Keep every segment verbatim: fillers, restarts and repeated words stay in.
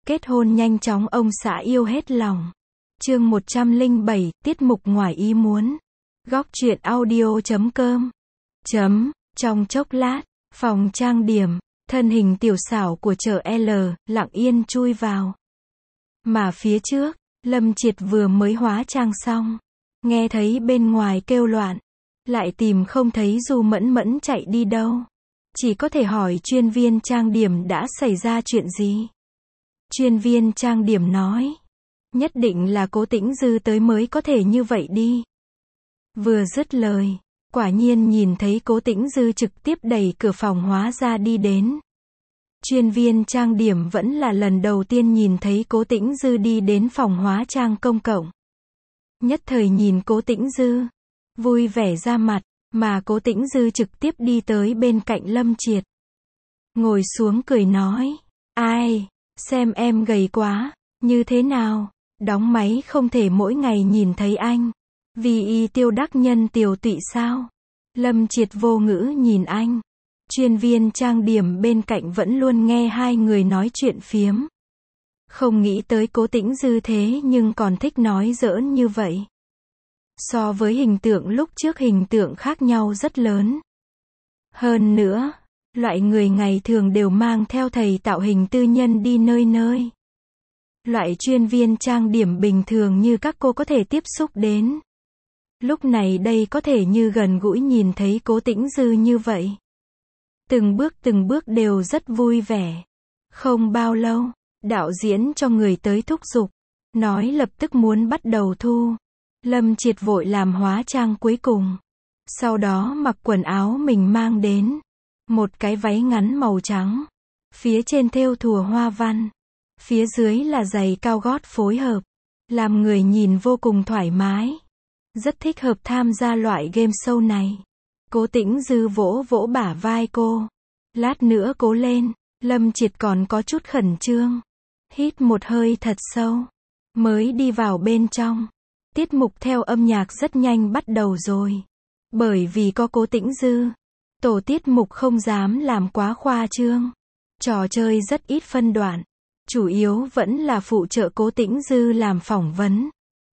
Kết hôn nhanh chóng ông xã yêu hết lòng. Chương một trăm lẻ bảy, tiết mục ngoài ý muốn. Góc truyện audio chấm com. Chấm, trong chốc lát, phòng trang điểm, thân hình tiểu xảo của chợ L, lặng yên chui vào. Mà phía trước, Lâm Triệt vừa mới hóa trang xong. Nghe thấy bên ngoài kêu loạn. Lại tìm không thấy Du Mẫn Mẫn chạy đi đâu. Chỉ có thể hỏi chuyên viên trang điểm đã xảy ra chuyện gì. Chuyên viên trang điểm nói. Nhất định là Cố Tĩnh Dư tới mới có thể như vậy đi. Vừa dứt lời, quả nhiên nhìn thấy Cố Tĩnh Dư trực tiếp đẩy cửa phòng hóa ra đi đến. Chuyên viên trang điểm vẫn là lần đầu tiên nhìn thấy Cố Tĩnh Dư đi đến phòng hóa trang công cộng. Nhất thời nhìn Cố Tĩnh Dư, vui vẻ ra mặt, mà Cố Tĩnh Dư trực tiếp đi tới bên cạnh Lâm Triệt. Ngồi xuống cười nói, ai, xem em gầy quá, như thế nào, đóng máy không thể mỗi ngày nhìn thấy anh. Vì y tiêu đắc nhân tiều tụy sao? Lâm Triệt vô ngữ nhìn anh. Chuyên viên trang điểm bên cạnh vẫn luôn nghe hai người nói chuyện phiếm. Không nghĩ tới Cố Tĩnh Dư thế nhưng còn thích nói giỡn như vậy. So với hình tượng lúc trước hình tượng khác nhau rất lớn. Hơn nữa, loại người ngày thường đều mang theo thầy tạo hình tư nhân đi nơi nơi. Loại chuyên viên trang điểm bình thường như các cô có thể tiếp xúc đến. Lúc này đây có thể như gần gũi nhìn thấy Cố Tĩnh Dư như vậy. Từng bước từng bước đều rất vui vẻ. Không bao lâu, đạo diễn cho người tới thúc giục, nói lập tức muốn bắt đầu thu. Lâm Triệt vội làm hóa trang cuối cùng. Sau đó mặc quần áo mình mang đến. Một cái váy ngắn màu trắng. Phía trên thêu thùa hoa văn. Phía dưới là giày cao gót phối hợp. Làm người nhìn vô cùng thoải mái. Rất thích hợp tham gia loại game show này. Cố Tĩnh Dư vỗ vỗ bả vai cô. Lát nữa cố lên. Lâm Triệt còn có chút khẩn trương. Hít một hơi thật sâu. Mới đi vào bên trong. Tiết mục theo âm nhạc rất nhanh bắt đầu rồi. Bởi vì có Cố Tĩnh Dư, tổ tiết mục không dám làm quá khoa trương. Trò chơi rất ít phân đoạn. Chủ yếu vẫn là phụ trợ Cố Tĩnh Dư làm phỏng vấn.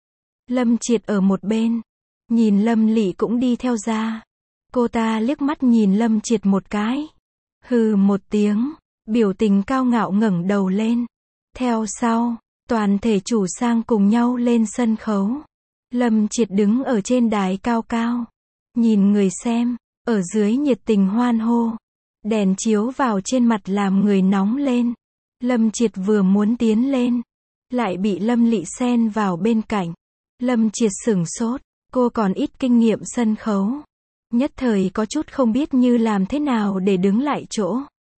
Lâm Triệt ở một bên. Nhìn Lâm Lị cũng đi theo ra. Cô ta liếc mắt nhìn Lâm Triệt một cái. Hừ một tiếng. Biểu tình cao ngạo ngẩng đầu lên. Theo sau, toàn thể chủ sang cùng nhau lên sân khấu. Lâm Triệt đứng ở trên đài cao cao. Nhìn người xem. Ở dưới nhiệt tình hoan hô. Đèn chiếu vào trên mặt làm người nóng lên. Lâm Triệt vừa muốn tiến lên. Lại bị Lâm Lị xen vào bên cạnh. Lâm Triệt sửng sốt. Cô còn ít kinh nghiệm sân khấu. Nhất thời có chút không biết như làm thế nào để đứng lại chỗ.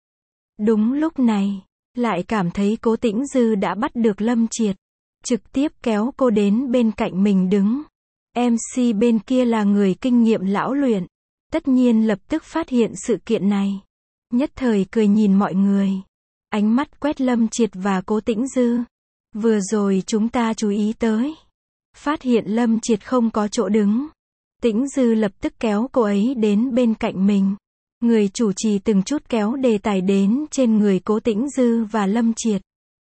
Đúng lúc này, lại cảm thấy Cố Tĩnh Dư đã bắt được Lâm Triệt. Trực tiếp kéo cô đến bên cạnh mình đứng. em xê bên kia là người kinh nghiệm lão luyện. Tất nhiên lập tức phát hiện sự kiện này. Nhất thời cười nhìn mọi người. Ánh mắt quét Lâm Triệt và Cố Tĩnh Dư. Vừa rồi chúng ta chú ý tới. Phát hiện Lâm Triệt không có chỗ đứng. Tĩnh Dư lập tức kéo cô ấy đến bên cạnh mình. Người chủ trì từng chút kéo đề tài đến trên người Cố Tĩnh Dư và Lâm Triệt.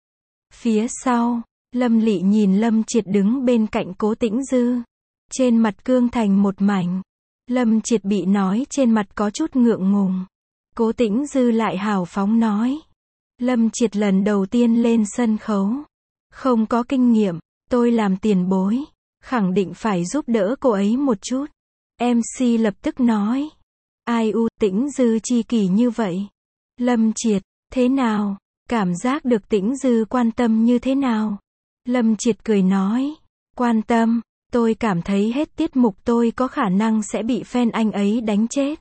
Phía sau, Lâm Lị nhìn Lâm Triệt đứng bên cạnh Cố Tĩnh Dư. Trên mặt cương thành một mảnh. Lâm Triệt bị nói trên mặt có chút ngượng ngùng. Cố Tĩnh Dư lại hào phóng nói. Lâm Triệt lần đầu tiên lên sân khấu. Không có kinh nghiệm, tôi làm tiền bối. Khẳng định phải giúp đỡ cô ấy một chút. em xê lập tức nói. Ai u, Tĩnh Dư chi kỷ như vậy. Lâm Triệt, thế nào? Cảm giác được Tĩnh Dư quan tâm như thế nào? Lâm Triệt cười nói. Quan tâm, tôi cảm thấy hết tiết mục tôi có khả năng sẽ bị fan anh ấy đánh chết.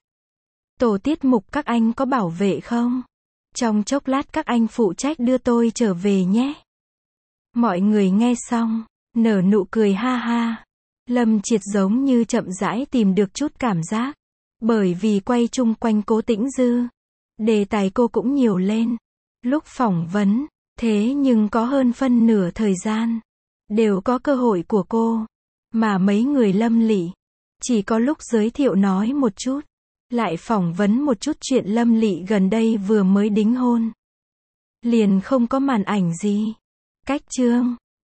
Tổ tiết mục các anh có bảo vệ không? Trong chốc lát các anh phụ trách đưa tôi trở về nhé. Mọi người nghe xong, nở nụ cười ha ha. Lâm Triệt giống như chậm rãi tìm được chút cảm giác. Bởi vì quay chung quanh Cố Tĩnh Dư. Đề tài cô cũng nhiều lên. Lúc phỏng vấn, thế nhưng có hơn phân nửa thời gian. Đều có cơ hội của cô. Mà mấy người Lâm Lị. Chỉ có lúc giới thiệu nói một chút. Lại phỏng vấn một chút chuyện Lâm Lị gần đây vừa mới đính hôn. Liền không có màn ảnh gì. Cách chương